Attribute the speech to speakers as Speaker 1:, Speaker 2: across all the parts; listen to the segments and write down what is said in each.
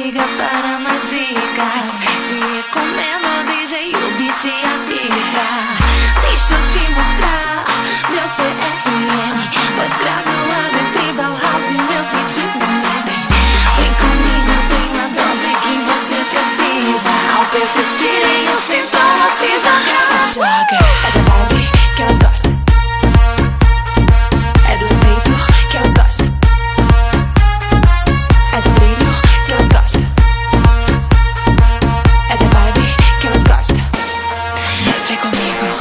Speaker 1: siga para mais dicas. Te recomendo o DJ, o beat e a pista. Deixa eu te mostrar meu CRM. Pois graduado em tribal house, meus hits não mentem. Vem comigo, tem uma dose que você precisa. Ao persistir em um sintoma, se joga. Se joga. É da vibe que elas gostam. É do efeito que elas gostam. É do brilho que elas gostam. É da vibe que elas gostam. Vem comigo.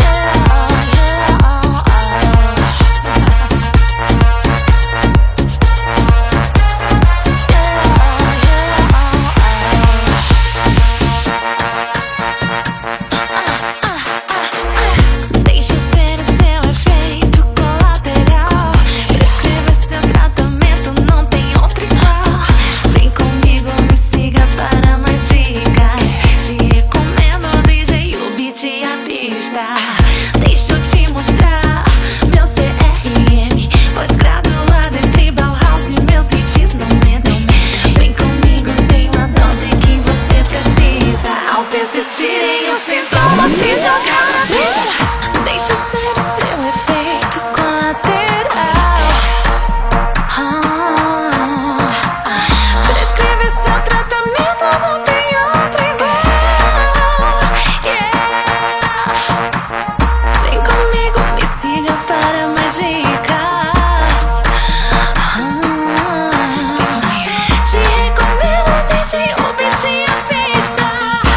Speaker 1: Deixa ser o seu efeito colateral. Prescreva seu tratamento, não tem outro igual. Vem comigo, me siga para mais dicas. Te recomendo o DJ, o beat e a pista. Deixa eu te mostrar meu CRM. Pós-graduado em tribal house, meus hits não mentem. Vem comigo, tem uma dose que você precisa. Ao persistir em um sintoma, se jogar na pista. Deixa eu ser o seu efeito colateral. Prescreve seu tratamento, não tem outro igual. Vem comigo, me siga para mais dicas. Te recomendo o DJ, o beat e a pista.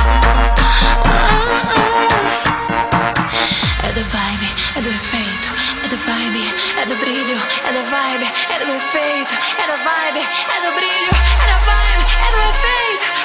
Speaker 1: É da vibe, é do efeito, é da vibe, é do brilho, é da vibe, é do efeito, é da vibe, é do brilho, é da vibe, é do efeito.